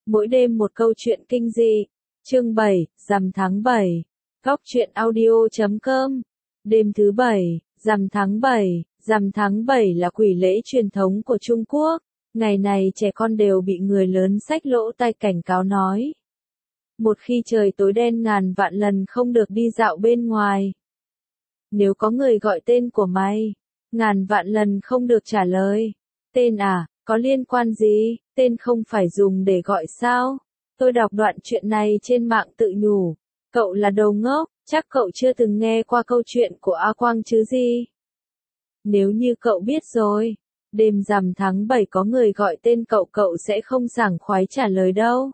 Mỗi đêm một câu chuyện kinh dị. Chương 7, rằm tháng 7. Góc truyện audio.com. Đêm thứ 7, rằm tháng 7. Rằm tháng 7 là quỷ lễ truyền thống của Trung Quốc. Ngày này trẻ con đều bị người lớn xách lỗ tai cảnh cáo nói. Một khi trời tối đen ngàn vạn lần không được đi dạo bên ngoài. Nếu có người gọi tên của mày, ngàn vạn lần không được trả lời. Tên à, có liên quan gì, tên không phải dùng để gọi sao? Tôi đọc đoạn chuyện này trên mạng tự nhủ. Cậu là đầu ngốc, chắc cậu chưa từng nghe qua câu chuyện của A Quang chứ gì. Nếu như cậu biết rồi, đêm rằm tháng 7 có người gọi tên cậu, cậu sẽ không sảng khoái trả lời đâu.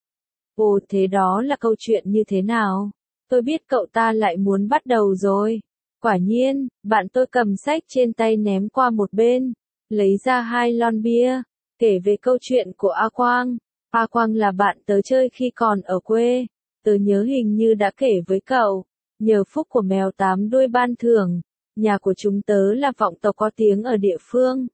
Ồ, thế đó là câu chuyện như thế nào? Tôi biết cậu ta lại muốn bắt đầu rồi. Quả nhiên, bạn tôi cầm sách trên tay ném qua một bên, lấy ra 2 lon bia, kể về câu chuyện của A Quang. A Quang là bạn tớ chơi khi còn ở quê, tớ nhớ hình như đã kể với cậu, nhờ phúc của mèo 8 đuôi ban thưởng, nhà của chúng tớ là vọng tộc có tiếng ở địa phương.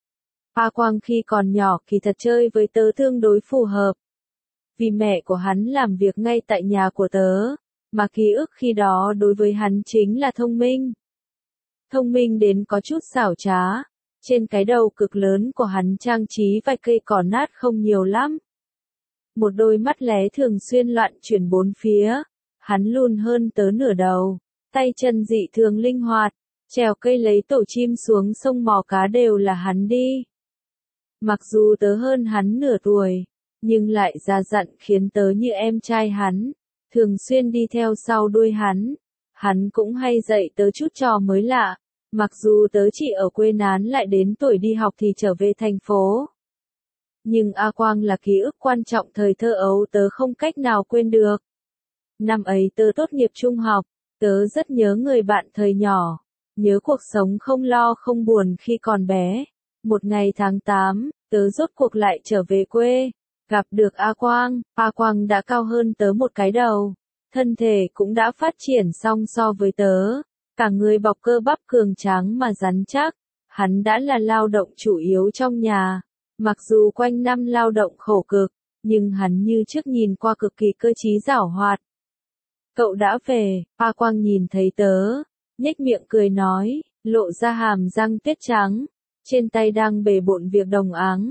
A Quang khi còn nhỏ kỳ thật chơi với tớ tương đối phù hợp. Vì mẹ của hắn làm việc ngay tại nhà của tớ, mà ký ức khi đó đối với hắn chính là thông minh. Thông minh đến có chút xảo trá. Trên cái đầu cực lớn của hắn trang trí vài cây cỏ nát không nhiều lắm. Một đôi mắt lé thường xuyên loạn chuyển bốn phía. Hắn lùn hơn tớ nửa đầu. Tay chân dị thường linh hoạt. Trèo cây lấy tổ chim xuống sông mò cá đều là hắn đi. Mặc dù tớ hơn hắn nửa tuổi, nhưng lại già dặn khiến tớ như em trai hắn. Thường xuyên đi theo sau đuôi hắn. Hắn cũng hay dạy tớ chút trò mới lạ. Mặc dù tớ chỉ ở quê nán lại đến tuổi đi học thì trở về thành phố. Nhưng A Quang là ký ức quan trọng thời thơ ấu tớ không cách nào quên được. Năm ấy tớ tốt nghiệp trung học, tớ rất nhớ người bạn thời nhỏ, nhớ cuộc sống không lo không buồn khi còn bé. Một ngày tháng 8, tớ rốt cuộc lại trở về quê, gặp được A Quang đã cao hơn tớ một cái đầu, thân thể cũng đã phát triển song so với tớ. Cả người bọc cơ bắp cường tráng mà rắn chắc, hắn đã là lao động chủ yếu trong nhà. Mặc dù quanh năm lao động khổ cực, nhưng hắn như trước nhìn qua cực kỳ cơ trí giảo hoạt. Cậu đã về, A Quang nhìn thấy tớ, nhếch miệng cười nói, lộ ra hàm răng tuyết trắng, trên tay đang bề bộn việc đồng áng.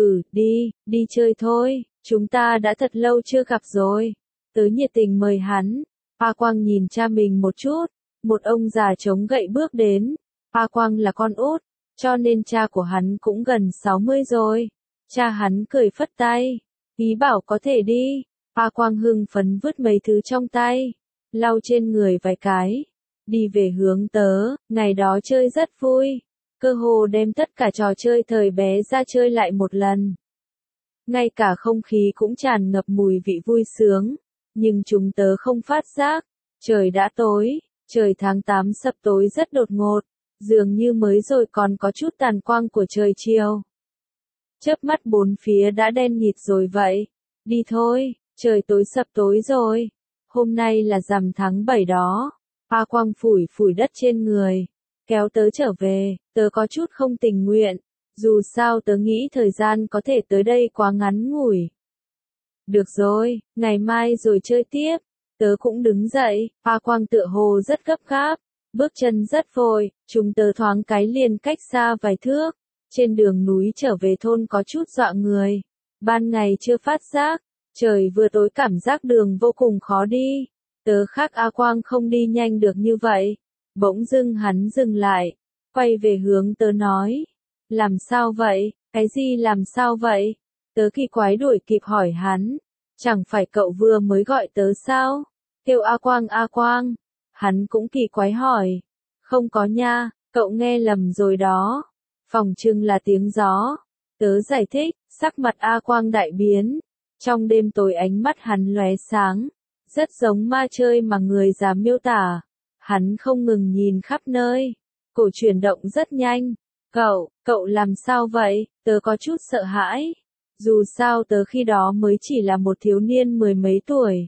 Đi chơi thôi, chúng ta đã thật lâu chưa gặp rồi. Tớ nhiệt tình mời hắn. A Quang nhìn cha mình một chút. Một ông già chống gậy bước đến. A Quang là con út, cho nên cha của hắn cũng gần 60 rồi. Cha hắn cười phất tay, ý bảo có thể đi. A Quang hưng phấn vứt mấy thứ trong tay, lau trên người vài cái, đi về hướng tớ. Ngày đó chơi rất vui, cơ hồ đem tất cả trò chơi thời bé ra chơi lại một lần. Ngay cả không khí cũng tràn ngập mùi vị vui sướng, nhưng chúng tớ không phát giác. Trời đã tối. Trời tháng 8 sập tối rất đột ngột, dường như mới rồi còn có chút tàn quang của trời chiều. Chớp mắt bốn phía đã đen nghịt rồi vậy. Đi thôi, trời tối sập tối rồi. Hôm nay là rằm tháng 7 đó. A Quang phủi phủi đất trên người, kéo tớ trở về, tớ có chút không tình nguyện. Dù sao tớ nghĩ thời gian có thể tới đây quá ngắn ngủi. Được rồi, ngày mai rồi chơi tiếp. Tớ cũng đứng dậy, A Quang tựa hồ rất gấp gáp, bước chân rất vội, chúng tớ thoáng cái liền cách xa vài thước. Trên đường núi trở về thôn có chút dọa người. Ban ngày chưa phát giác, trời vừa tối cảm giác đường vô cùng khó đi. Tớ khác A Quang không đi nhanh được như vậy. Bỗng dưng hắn dừng lại, quay về hướng tớ nói. Làm sao vậy? Cái gì làm sao vậy? Tớ kỳ quái đuổi kịp hỏi hắn. Chẳng phải cậu vừa mới gọi tớ sao? Kêu A Quang. Hắn cũng kỳ quái hỏi. Không có nha, cậu nghe lầm rồi đó. Phòng trưng là tiếng gió. Tớ giải thích, sắc mặt A Quang đại biến. Trong đêm tối ánh mắt hắn lóe sáng. Rất giống ma chơi mà người già miêu tả. Hắn không ngừng nhìn khắp nơi. Cổ chuyển động rất nhanh. Cậu làm sao vậy? Tớ có chút sợ hãi. Dù sao tớ khi đó mới chỉ là một thiếu niên 10 mấy tuổi.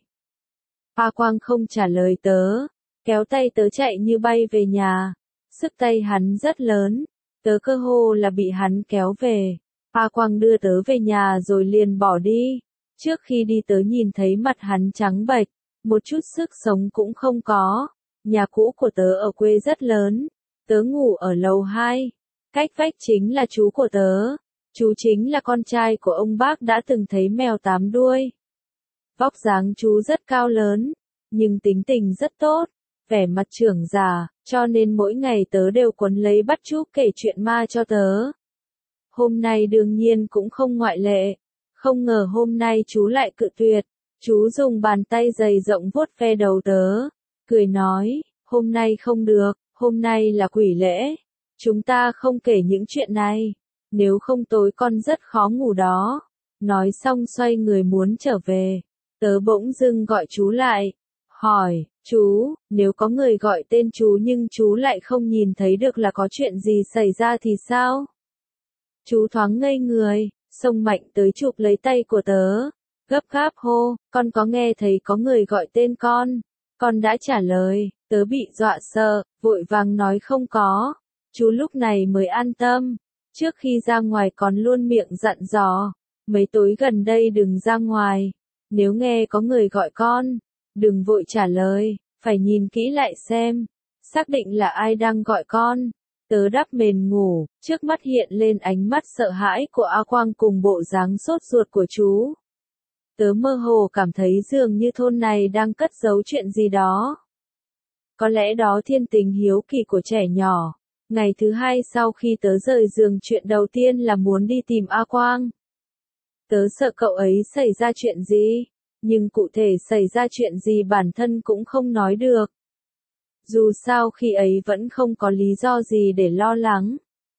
A Quang không trả lời tớ, kéo tay tớ chạy như bay về nhà. Sức tay hắn rất lớn, tớ cơ hồ là bị hắn kéo về. A Quang đưa tớ về nhà rồi liền bỏ đi. Trước khi đi tớ nhìn thấy mặt hắn trắng bệch, một chút sức sống cũng không có. Nhà cũ của tớ ở quê rất lớn, tớ ngủ ở lầu 2. Cách vách chính là chú của tớ. Chú chính là con trai của ông bác đã từng thấy mèo 8 đuôi. Vóc dáng chú rất cao lớn, nhưng tính tình rất tốt, vẻ mặt trưởng già, cho nên mỗi ngày tớ đều quấn lấy bắt chú kể chuyện ma cho tớ. Hôm nay đương nhiên cũng không ngoại lệ. Không ngờ hôm nay chú lại cự tuyệt. Chú dùng bàn tay dày rộng vuốt ve đầu tớ, cười nói, hôm nay không được, hôm nay là quỷ lễ. Chúng ta không kể những chuyện này, nếu không tối con rất khó ngủ đó. Nói xong xoay người muốn trở về, tớ bỗng dưng gọi chú lại, hỏi, chú, nếu có người gọi tên chú nhưng chú lại không nhìn thấy được là có chuyện gì xảy ra thì sao? Chú thoáng ngây người, xông mạnh tới chụp lấy tay của tớ, gấp gáp hô, con có nghe thấy có người gọi tên con đã trả lời, tớ bị dọa sợ, vội vàng nói không có. Chú lúc này mới an tâm, trước khi ra ngoài còn luôn miệng dặn dò, mấy tối gần đây đừng ra ngoài, nếu nghe có người gọi con, đừng vội trả lời, phải nhìn kỹ lại xem, xác định là ai đang gọi con. Tớ đắp mền ngủ, trước mắt hiện lên ánh mắt sợ hãi của A Quang cùng bộ dáng sốt ruột của chú. Tớ mơ hồ cảm thấy dường như thôn này đang cất giấu chuyện gì đó. Có lẽ đó thiên tình hiếu kỳ của trẻ nhỏ. Ngày thứ hai sau khi tớ rời giường chuyện đầu tiên là muốn đi tìm A Quang. Tớ sợ cậu ấy xảy ra chuyện gì, nhưng cụ thể xảy ra chuyện gì bản thân cũng không nói được. Dù sao khi ấy vẫn không có lý do gì để lo lắng.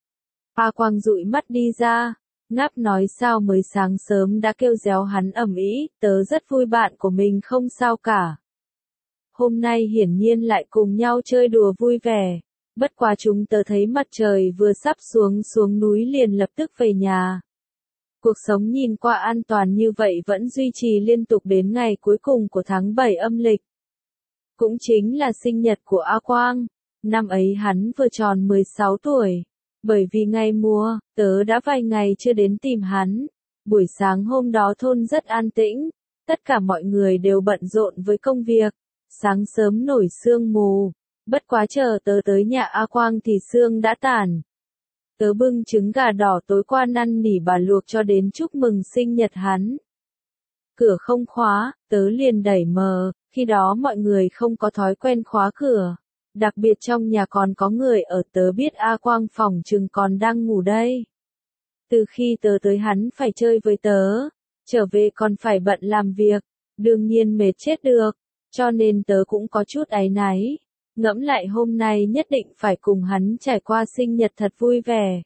A Quang dụi mắt đi ra, ngáp nói sao mới sáng sớm đã kêu réo hắn ầm ĩ, tớ rất vui bạn của mình không sao cả. Hôm nay hiển nhiên lại cùng nhau chơi đùa vui vẻ, bất quá chúng tớ thấy mặt trời vừa sắp xuống núi liền lập tức về nhà. Cuộc sống nhìn qua an toàn như vậy vẫn duy trì liên tục đến ngày cuối cùng của tháng 7 âm lịch. Cũng chính là sinh nhật của A Quang, năm ấy hắn vừa tròn 16 tuổi. Bởi vì ngày mùa, tớ đã vài ngày chưa đến tìm hắn. Buổi sáng hôm đó thôn rất an tĩnh, tất cả mọi người đều bận rộn với công việc. Sáng sớm nổi sương mù, bất quá chờ tớ tới nhà A Quang thì sương đã tàn. Tớ bưng trứng gà đỏ tối qua năn nỉ bà luộc cho đến chúc mừng sinh nhật hắn. Cửa không khóa, tớ liền đẩy mở, khi đó mọi người không có thói quen khóa cửa. Đặc biệt trong nhà còn có người ở, tớ biết A Quang phòng chừng còn đang ngủ đây. Từ khi tớ tới hắn phải chơi với tớ, trở về còn phải bận làm việc, đương nhiên mệt chết được, cho nên tớ cũng có chút áy náy. Ngẫm lại hôm nay nhất định phải cùng hắn trải qua sinh nhật thật vui vẻ.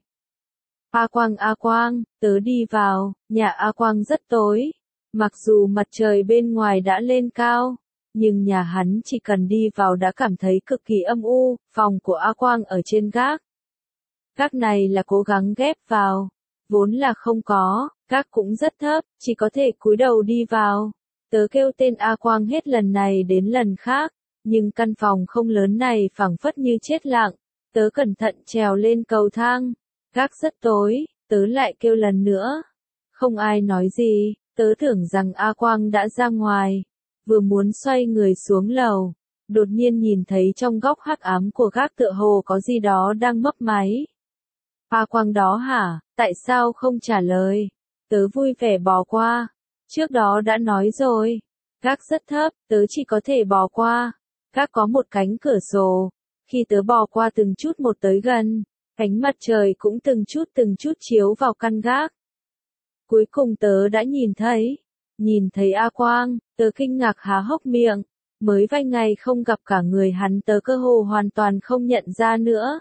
A Quang, tớ đi vào, nhà A Quang rất tối. Mặc dù mặt trời bên ngoài đã lên cao, nhưng nhà hắn chỉ cần đi vào đã cảm thấy cực kỳ âm u. Phòng của A Quang ở trên gác. Gác này là cố gắng ghép vào, vốn là không có, gác cũng rất thấp, chỉ có thể cúi đầu đi vào. Tớ kêu tên A Quang hết lần này đến lần khác, nhưng căn phòng không lớn này phảng phất như chết lặng. Tớ cẩn thận trèo lên cầu thang, gác rất tối, tớ lại kêu lần nữa. Không ai nói gì, tớ tưởng rằng A Quang đã ra ngoài, vừa muốn xoay người xuống lầu, đột nhiên nhìn thấy trong góc hắc ám của gác tựa hồ có gì đó đang mấp máy. A Quang đó hả, tại sao không trả lời? Tớ vui vẻ bò qua, trước đó đã nói rồi, gác rất thấp, tớ chỉ có thể bò qua. Gác có một cánh cửa sổ, khi tớ bò qua từng chút một tới gần, ánh mặt trời cũng từng chút chiếu vào căn gác. Cuối cùng tớ đã nhìn thấy A Quang, tớ kinh ngạc há hốc miệng, mới vài ngày không gặp cả người hắn tớ cơ hồ hoàn toàn không nhận ra nữa.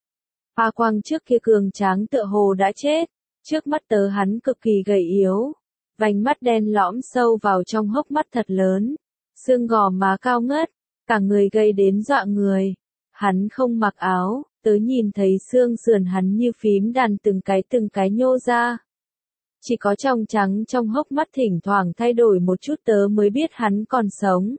A Quang trước kia cường tráng tựa hồ đã chết, trước mắt tớ hắn cực kỳ gầy yếu, vành mắt đen lõm sâu vào trong hốc mắt thật lớn, xương gò má cao ngất, cả người gầy đến dọa người. Hắn không mặc áo, tớ nhìn thấy xương sườn hắn như phím đàn từng cái nhô ra. Chỉ có trong trắng trong hốc mắt thỉnh thoảng thay đổi một chút tớ mới biết hắn còn sống.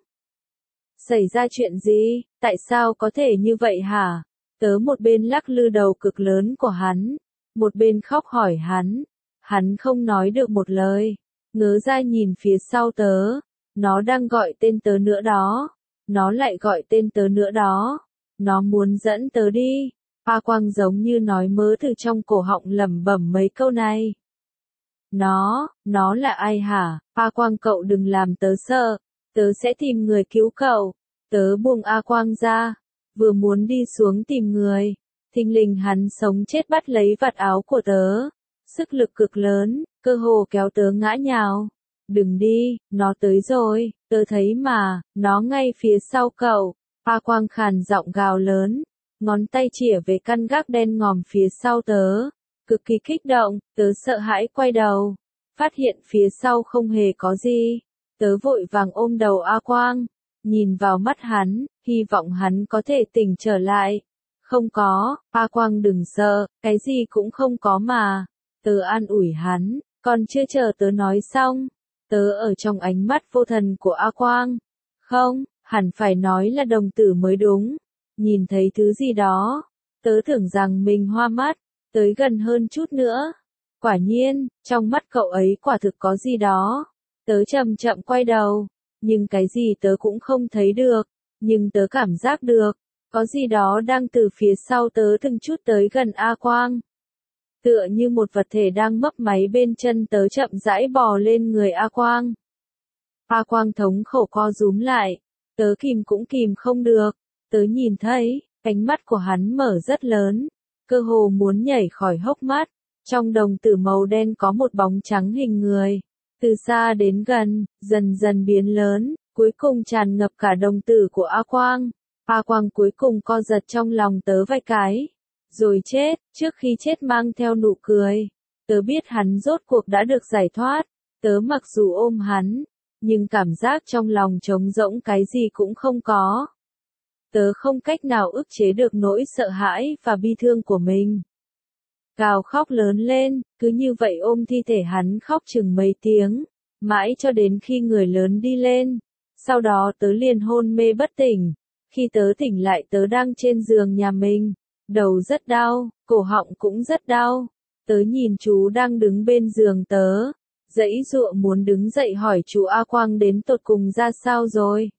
Xảy ra chuyện gì, tại sao có thể như vậy hả? Tớ một bên lắc lư đầu cực lớn của hắn, một bên khóc hỏi hắn. Hắn không nói được một lời, ngớ ra nhìn phía sau tớ, nó đang gọi tên tớ nữa đó, nó lại gọi tên tớ nữa đó, nó muốn dẫn tớ đi. A Quang giống như nói mớ từ trong cổ họng lẩm bẩm mấy câu này. Nó là ai hả? A Quang cậu đừng làm tớ sợ, tớ sẽ tìm người cứu cậu. Tớ buông A Quang ra, vừa muốn đi xuống tìm người, thình lình hắn sống chết bắt lấy vạt áo của tớ, sức lực cực lớn, cơ hồ kéo tớ ngã nhào. Đừng đi, nó tới rồi, tớ thấy mà, nó ngay phía sau cậu. A Quang khàn giọng gào lớn, ngón tay chĩa về căn gác đen ngòm phía sau tớ, cực kỳ kích động, tớ sợ hãi quay đầu, phát hiện phía sau không hề có gì. Tớ vội vàng ôm đầu A Quang, nhìn vào mắt hắn, hy vọng hắn có thể tỉnh trở lại. Không có, A Quang đừng sợ, cái gì cũng không có mà. Tớ an ủi hắn, còn chưa chờ tớ nói xong, tớ ở trong ánh mắt vô thần của A Quang. Không, hẳn phải nói là đồng tử mới đúng. Nhìn thấy thứ gì đó, tớ tưởng rằng mình hoa mắt, tới gần hơn chút nữa. Quả nhiên, trong mắt cậu ấy quả thực có gì đó. Tớ chậm chậm quay đầu, nhưng cái gì tớ cũng không thấy được, nhưng tớ cảm giác được, có gì đó đang từ phía sau tớ từng chút tới gần A Quang. Tựa như một vật thể đang mấp máy bên chân tớ chậm rãi bò lên người A Quang. A Quang thống khổ co rúm lại, tớ kìm cũng kìm không được, tớ nhìn thấy, cánh mắt của hắn mở rất lớn, cơ hồ muốn nhảy khỏi hốc mắt, trong đồng tử màu đen có một bóng trắng hình người, từ xa đến gần, dần dần biến lớn, cuối cùng tràn ngập cả đồng tử của A Quang. A Quang cuối cùng co giật trong lòng tớ vài cái, rồi chết, trước khi chết mang theo nụ cười. Tớ biết hắn rốt cuộc đã được giải thoát, tớ mặc dù ôm hắn, nhưng cảm giác trong lòng trống rỗng cái gì cũng không có. Tớ không cách nào ức chế được nỗi sợ hãi và bi thương của mình. Gào khóc lớn lên, cứ như vậy ôm thi thể hắn khóc chừng mấy tiếng, mãi cho đến khi người lớn đi lên. Sau đó tớ liền hôn mê bất tỉnh. Khi tớ tỉnh lại tớ đang trên giường nhà mình, đầu rất đau, cổ họng cũng rất đau. Tớ nhìn chú đang đứng bên giường tớ, giãy giụa muốn đứng dậy hỏi chú A Quang đến tột cùng ra sao rồi.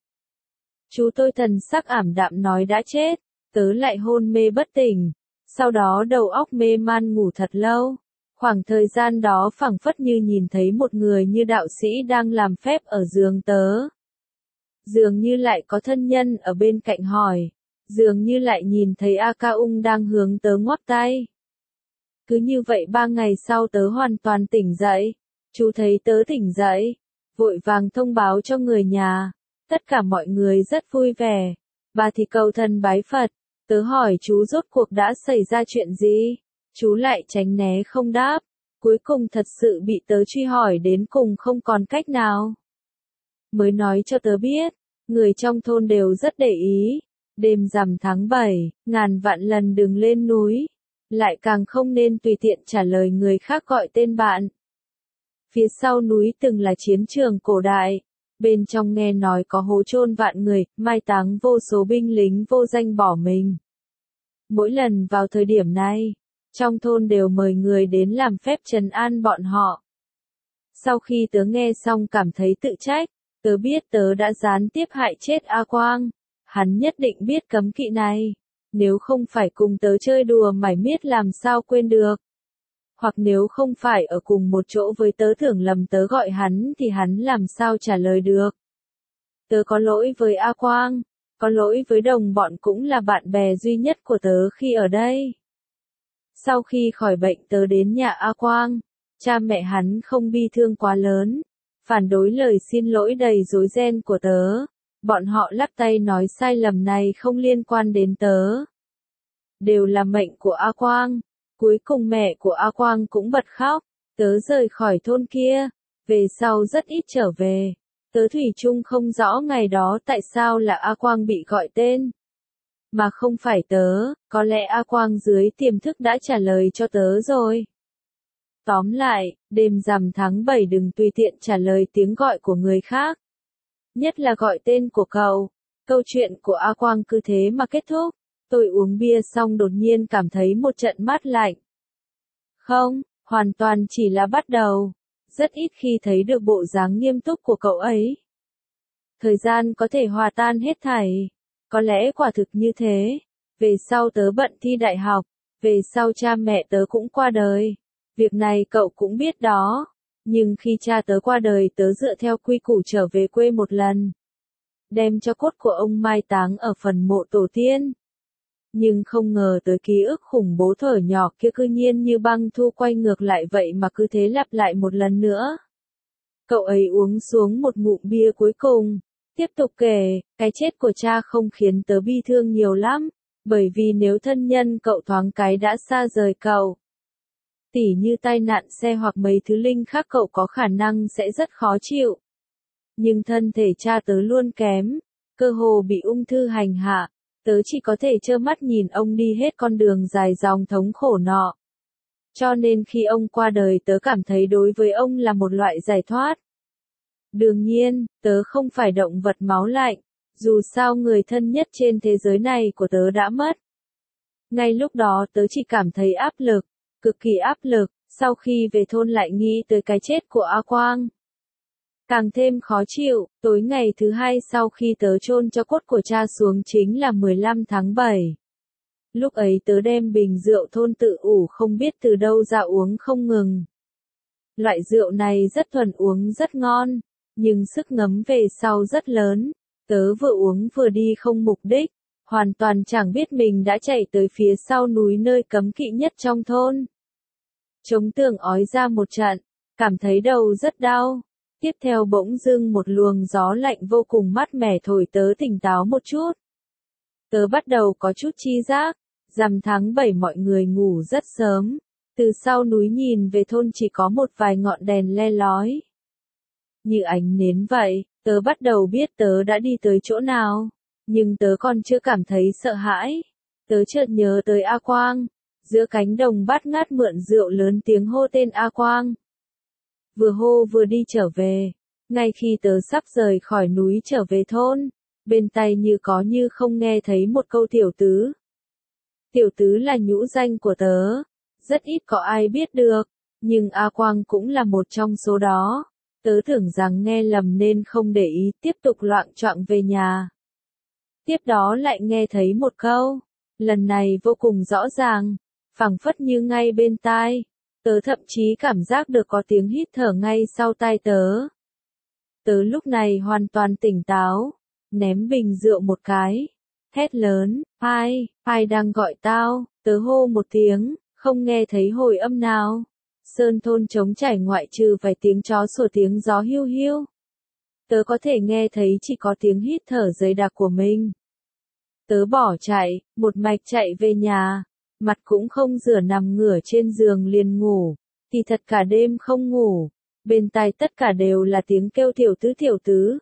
Chú tôi thần sắc ảm đạm nói đã chết, tớ lại hôn mê bất tỉnh, sau đó đầu óc mê man ngủ thật lâu. Khoảng thời gian đó phảng phất như nhìn thấy một người như đạo sĩ đang làm phép ở giường tớ. Dường như lại có thân nhân ở bên cạnh hỏi, dường như lại nhìn thấy A Ca Ung đang hướng tớ ngoắc tay. Cứ như vậy 3 ngày sau tớ hoàn toàn tỉnh dậy, chú thấy tớ tỉnh dậy, vội vàng thông báo cho người nhà, tất cả mọi người rất vui vẻ, bà thì cầu thần bái Phật, tớ hỏi chú rốt cuộc đã xảy ra chuyện gì, chú lại tránh né không đáp, cuối cùng thật sự bị tớ truy hỏi đến cùng không còn cách nào. Mới nói cho tớ biết, người trong thôn đều rất để ý, đêm rằm tháng 7, ngàn vạn lần đừng lên núi, lại càng không nên tùy tiện trả lời người khác gọi tên bạn. Phía sau núi từng là chiến trường cổ đại, bên trong nghe nói có hố chôn vạn người, mai táng vô số binh lính vô danh bỏ mình. Mỗi lần vào thời điểm này, trong thôn đều mời người đến làm phép trấn an bọn họ. Sau khi tớ nghe xong cảm thấy tự trách, tớ biết tớ đã gián tiếp hại chết A Quang, hắn nhất định biết cấm kỵ này, nếu không phải cùng tớ chơi đùa mải miết làm sao quên được. Hoặc nếu không phải ở cùng một chỗ với tớ tưởng lầm tớ gọi hắn thì hắn làm sao trả lời được. Tớ có lỗi với A Quang, có lỗi với đồng bọn cũng là bạn bè duy nhất của tớ khi ở đây. Sau khi khỏi bệnh tớ đến nhà A Quang, cha mẹ hắn không bi thương quá lớn, phản đối lời xin lỗi đầy rối ren của tớ. Bọn họ lắc tay nói sai lầm này không liên quan đến tớ. Đều là mệnh của A Quang. Cuối cùng mẹ của A Quang cũng bật khóc. Tớ rời khỏi thôn kia, về sau rất ít trở về. Tớ thủy chung không rõ ngày đó tại sao là A Quang bị gọi tên. Mà không phải tớ, có lẽ A Quang dưới tiềm thức đã trả lời cho tớ rồi. Tóm lại, đêm rằm tháng 7 đừng tùy tiện trả lời tiếng gọi của người khác. Nhất là gọi tên của cậu. Câu chuyện của A Quang cứ thế mà kết thúc. Tôi uống bia xong đột nhiên cảm thấy một trận mát lạnh. Không, hoàn toàn chỉ là bắt đầu. rất ít khi thấy được bộ dáng nghiêm túc của cậu ấy. Thời gian có thể hòa tan hết thảy. Có lẽ quả thực như thế. Về sau tớ bận thi đại học, về sau cha mẹ tớ cũng qua đời. Việc này cậu cũng biết đó. Nhưng khi cha tớ qua đời tớ dựa theo quy củ trở về quê một lần. Đem cho cốt của ông mai táng ở phần mộ tổ tiên. Nhưng không ngờ tới ký ức khủng bố thuở nhỏ kia cư nhiên như băng thu quay ngược lại vậy mà cứ thế lặp lại một lần nữa. Cậu ấy uống xuống một ngụm bia cuối cùng, tiếp tục kể, cái chết của cha không khiến tớ bi thương nhiều lắm, bởi vì nếu thân nhân cậu thoáng cái đã xa rời cậu, tỉ như tai nạn xe hoặc mấy thứ linh khác cậu có khả năng sẽ rất khó chịu. Nhưng thân thể cha tớ luôn kém, cơ hồ bị ung thư hành hạ, tớ chỉ có thể trơ mắt nhìn ông đi hết con đường dài dòng thống khổ nọ. Cho nên khi ông qua đời tớ cảm thấy đối với ông là một loại giải thoát. Đương nhiên, tớ không phải động vật máu lạnh, dù sao người thân nhất trên thế giới này của tớ đã mất. Ngay lúc đó tớ chỉ cảm thấy áp lực, cực kỳ áp lực, sau khi về thôn lại nghĩ tới cái chết của A Quang. Càng thêm khó chịu, tối ngày thứ hai sau khi tớ chôn cho cốt của cha xuống chính là 15 tháng 7. Lúc ấy tớ đem bình rượu thôn tự ủ không biết từ đâu ra uống không ngừng. Loại rượu này rất thuần uống rất ngon, nhưng sức ngấm về sau rất lớn. Tớ vừa uống vừa đi không mục đích, hoàn toàn chẳng biết mình đã chạy tới phía sau núi nơi cấm kỵ nhất trong thôn. Chống tường ói ra một trận, cảm thấy đầu rất đau. Tiếp theo bỗng dưng một luồng gió lạnh vô cùng mát mẻ thổi tớ tỉnh táo một chút. Tớ bắt đầu có chút chi giác, rằm tháng 7 mọi người ngủ rất sớm. Từ sau núi nhìn về thôn chỉ có một vài ngọn đèn le lói. Như ánh nến vậy, tớ bắt đầu biết tớ đã đi tới chỗ nào. Nhưng tớ còn chưa cảm thấy sợ hãi. Tớ chợt nhớ tới A Quang. Giữa cánh đồng bát ngát mượn rượu lớn tiếng hô tên A Quang. Vừa hô vừa đi trở về. Ngay khi tớ sắp rời khỏi núi trở về thôn, bên tai như có như không nghe thấy một câu tiểu tứ. Tiểu tứ là nhũ danh của tớ. Rất ít có ai biết được. Nhưng A Quang cũng là một trong số đó. Tớ tưởng rằng nghe lầm nên không để ý, tiếp tục loạng choạng về nhà. Tiếp đó lại nghe thấy một câu. Lần này vô cùng rõ ràng, phảng phất như ngay bên tai. Tớ thậm chí cảm giác được có tiếng hít thở ngay sau tai tớ. Tớ lúc này hoàn toàn tỉnh táo, ném bình rượu một cái, hét lớn, ai đang gọi tao, tớ hô một tiếng, không nghe thấy hồi âm nào. Sơn thôn trống trải ngoại trừ vài tiếng chó sủa tiếng gió hiu hiu. Tớ có thể nghe thấy chỉ có tiếng hít thở dày đặc của mình. Tớ bỏ chạy, một mạch chạy về nhà, mặt cũng không rửa nằm ngửa trên giường liền ngủ, thì thật cả đêm không ngủ, bên tai tất cả đều là tiếng kêu tiểu tứ.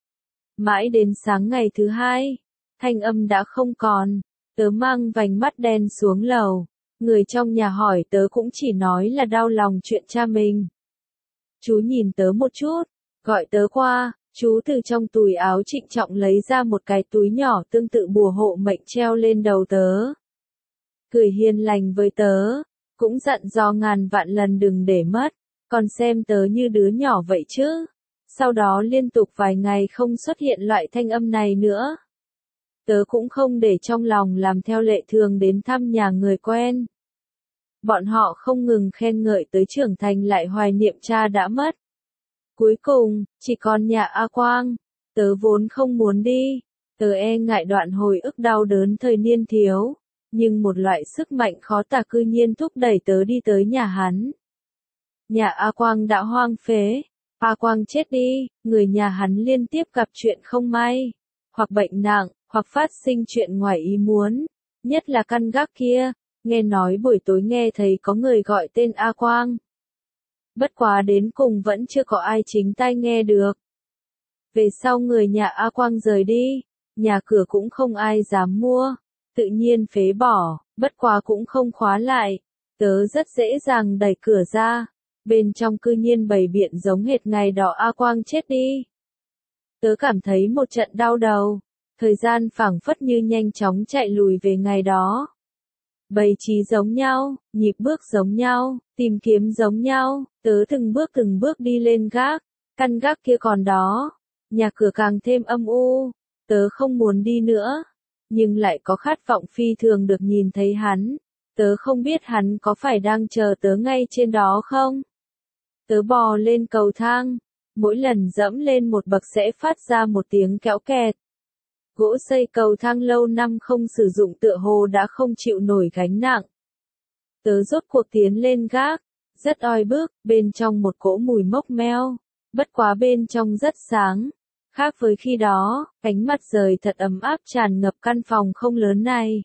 Mãi đến sáng ngày thứ hai, thanh âm đã không còn, tớ mang vành mắt đen xuống lầu, người trong nhà hỏi tớ cũng chỉ nói là đau lòng chuyện cha mình. Chú nhìn tớ một chút, gọi tớ qua. Chú từ trong túi áo trịnh trọng lấy ra một cái túi nhỏ tương tự bùa hộ mệnh treo lên đầu tớ. Cười hiền lành với tớ, cũng dặn dò ngàn vạn lần đừng để mất, còn xem tớ như đứa nhỏ vậy chứ. Sau đó liên tục vài ngày không xuất hiện loại thanh âm này nữa. Tớ cũng không để trong lòng làm theo lệ thường đến thăm nhà người quen. Bọn họ không ngừng khen ngợi tới trưởng thành lại hoài niệm cha đã mất. Cuối cùng, chỉ còn nhà A Quang. Tớ vốn không muốn đi. Tớ e ngại đoạn hồi ức đau đớn thời niên thiếu. Nhưng một loại sức mạnh khó tả cư nhiên thúc đẩy tớ đi tới nhà hắn. Nhà A Quang đã hoang phế. A Quang chết đi, người nhà hắn liên tiếp gặp chuyện không may. Hoặc bệnh nặng, hoặc phát sinh chuyện ngoài ý muốn. Nhất là căn gác kia. Nghe nói buổi tối nghe thấy có người gọi tên A Quang. Bất quá đến cùng vẫn chưa có ai chính tai nghe được. Về sau người nhà A Quang rời đi, nhà cửa cũng không ai dám mua, tự nhiên phế bỏ, bất quá cũng không khóa lại. Tớ rất dễ dàng đẩy cửa ra, bên trong cư nhiên bày biện giống hệt ngày đó A Quang chết đi. Tớ cảm thấy một trận đau đầu, thời gian phảng phất như nhanh chóng chạy lùi về ngày đó. bày trí giống nhau, nhịp bước giống nhau, tìm kiếm giống nhau, tớ từng bước đi lên gác, căn gác kia còn đó, nhà cửa càng thêm âm u, tớ không muốn đi nữa, nhưng lại có khát vọng phi thường được nhìn thấy hắn, tớ không biết hắn có phải đang chờ tớ ngay trên đó không. Tớ bò lên cầu thang, mỗi lần dẫm lên một bậc sẽ phát ra một tiếng kéo kẹt. Gỗ xây cầu thang lâu năm không sử dụng tựa hồ đã không chịu nổi gánh nặng. Tớ rốt cuộc tiến lên gác, rất oi bức, bên trong một cỗ mùi mốc meo, bất quá bên trong rất sáng. Khác với khi đó, ánh mặt trời thật ấm áp tràn ngập căn phòng không lớn này.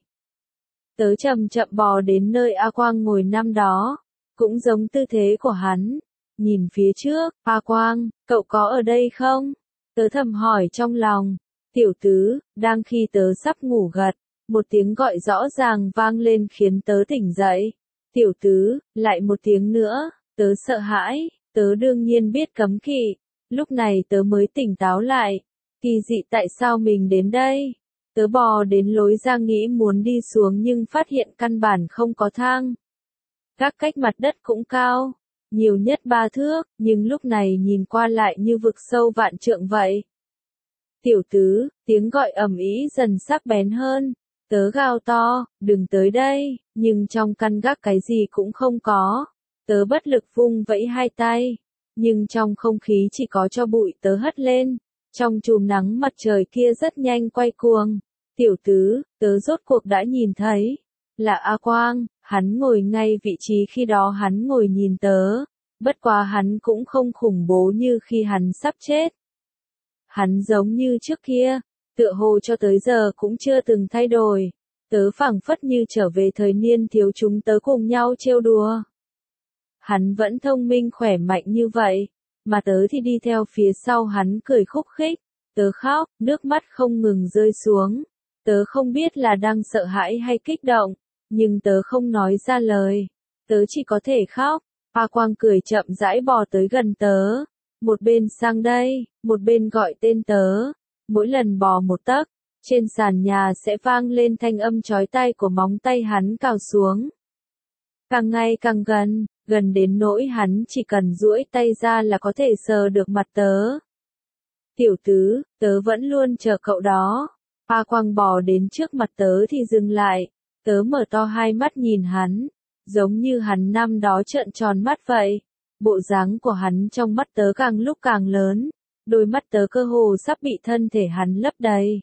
Tớ chậm chậm bò đến nơi A Quang ngồi năm đó, cũng giống tư thế của hắn. Nhìn phía trước, A Quang, cậu có ở đây không? Tớ thầm hỏi trong lòng. Tiểu tứ, đang khi tớ sắp ngủ gật, một tiếng gọi rõ ràng vang lên khiến tớ tỉnh dậy. Tiểu tứ, lại một tiếng nữa, tớ sợ hãi, tớ đương nhiên biết cấm kỵ. Lúc này tớ mới tỉnh táo lại. Kỳ dị tại sao mình đến đây? Tớ bò đến lối ra nghĩ muốn đi xuống nhưng phát hiện căn bản không có thang. Các cách mặt đất cũng cao, nhiều nhất 3 thước, nhưng lúc này nhìn qua lại như vực sâu vạn trượng vậy. Tiểu tứ, tiếng gọi ầm ĩ dần sắc bén hơn. Tớ gào to, đừng tới đây, nhưng trong căn gác cái gì cũng không có. Tớ bất lực vung vẫy hai tay, nhưng trong không khí chỉ có tro bụi tớ hất lên. Trong chùm nắng mặt trời kia rất nhanh quay cuồng. Tiểu tứ, tớ rốt cuộc đã nhìn thấy. Là A Quang, hắn ngồi ngay vị trí khi đó hắn ngồi nhìn tớ. Bất quá hắn cũng không khủng bố như khi hắn sắp chết. Hắn giống như trước kia, tựa hồ cho tới giờ cũng chưa từng thay đổi. Tớ phảng phất như trở về thời niên thiếu chúng tớ cùng nhau trêu đùa. Hắn vẫn thông minh khỏe mạnh như vậy, mà tớ thì đi theo phía sau hắn cười khúc khích. Tớ khóc, nước mắt không ngừng rơi xuống. Tớ không biết là đang sợ hãi hay kích động, nhưng tớ không nói ra lời. Tớ chỉ có thể khóc. A Quang cười chậm rãi bò tới gần tớ. Một bên sang đây, một bên gọi tên tớ. Mỗi lần bò một tấc, trên sàn nhà sẽ vang lên thanh âm chói tai của móng tay hắn cào xuống. Càng ngày càng gần, gần đến nỗi hắn chỉ cần duỗi tay ra là có thể sờ được mặt tớ. Tiểu tứ, tớ vẫn luôn chờ cậu đó. A Quang bò đến trước mặt tớ thì dừng lại. Tớ mở to hai mắt nhìn hắn, giống như hắn năm đó trợn tròn mắt vậy. Bộ dáng của hắn trong mắt tớ càng lúc càng lớn, đôi mắt tớ cơ hồ sắp bị thân thể hắn lấp đầy.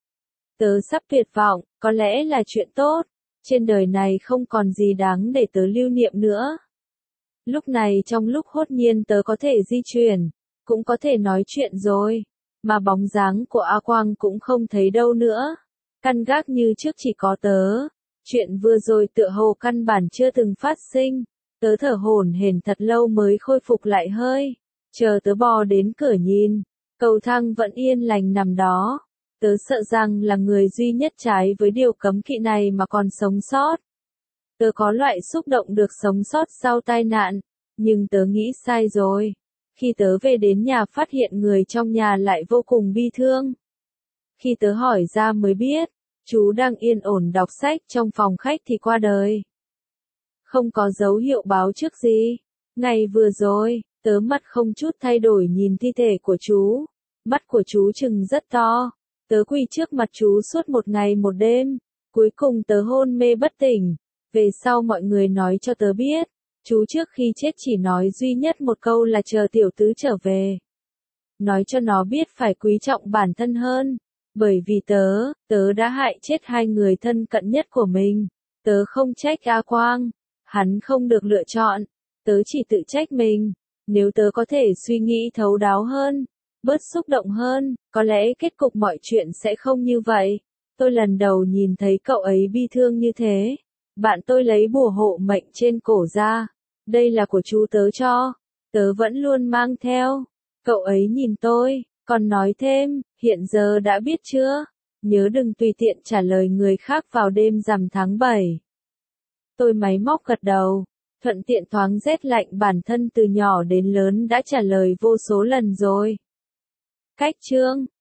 Tớ sắp tuyệt vọng, có lẽ là chuyện tốt, trên đời này không còn gì đáng để tớ lưu niệm nữa. Lúc này trong lúc hốt nhiên tớ có thể di chuyển, cũng có thể nói chuyện rồi, mà bóng dáng của A Quang cũng không thấy đâu nữa. Căn gác như trước chỉ có tớ, chuyện vừa rồi tựa hồ căn bản chưa từng phát sinh. Tớ thở hổn hển thật lâu mới khôi phục lại hơi. Chờ tớ bò đến cửa nhìn, cầu thang vẫn yên lành nằm đó. Tớ sợ rằng là người duy nhất trái với điều cấm kỵ này mà còn sống sót. Tớ có loại xúc động được sống sót sau tai nạn, nhưng tớ nghĩ sai rồi. Khi tớ về đến nhà phát hiện người trong nhà lại vô cùng bi thương. Khi tớ hỏi ra mới biết, chú đang yên ổn đọc sách trong phòng khách thì qua đời. Không có dấu hiệu báo trước gì. Ngày vừa rồi, tớ mặt không chút thay đổi nhìn thi thể của chú. Mắt của chú trừng rất to. Tớ quỳ trước mặt chú suốt một ngày một đêm. Cuối cùng tớ hôn mê bất tỉnh. Về sau mọi người nói cho tớ biết, chú trước khi chết chỉ nói duy nhất một câu là chờ tiểu tứ trở về. Nói cho nó biết phải quý trọng bản thân hơn. Bởi vì tớ đã hại chết hai người thân cận nhất của mình. Tớ không trách A Quang. Hắn không được lựa chọn, tớ chỉ tự trách mình. Nếu tớ có thể suy nghĩ thấu đáo hơn, bớt xúc động hơn, có lẽ kết cục mọi chuyện sẽ không như vậy. Tôi lần đầu nhìn thấy cậu ấy bi thương như thế. Bạn tôi lấy bùa hộ mệnh trên cổ ra. Đây là của chú tớ cho. Tớ vẫn luôn mang theo. Cậu ấy nhìn tôi, còn nói thêm, hiện giờ đã biết chưa? Nhớ đừng tùy tiện trả lời người khác vào đêm rằm tháng 7. Tôi máy móc gật đầu, thuận tiện thoáng rét lạnh bản thân từ nhỏ đến lớn đã trả lời vô số lần rồi. Cách chương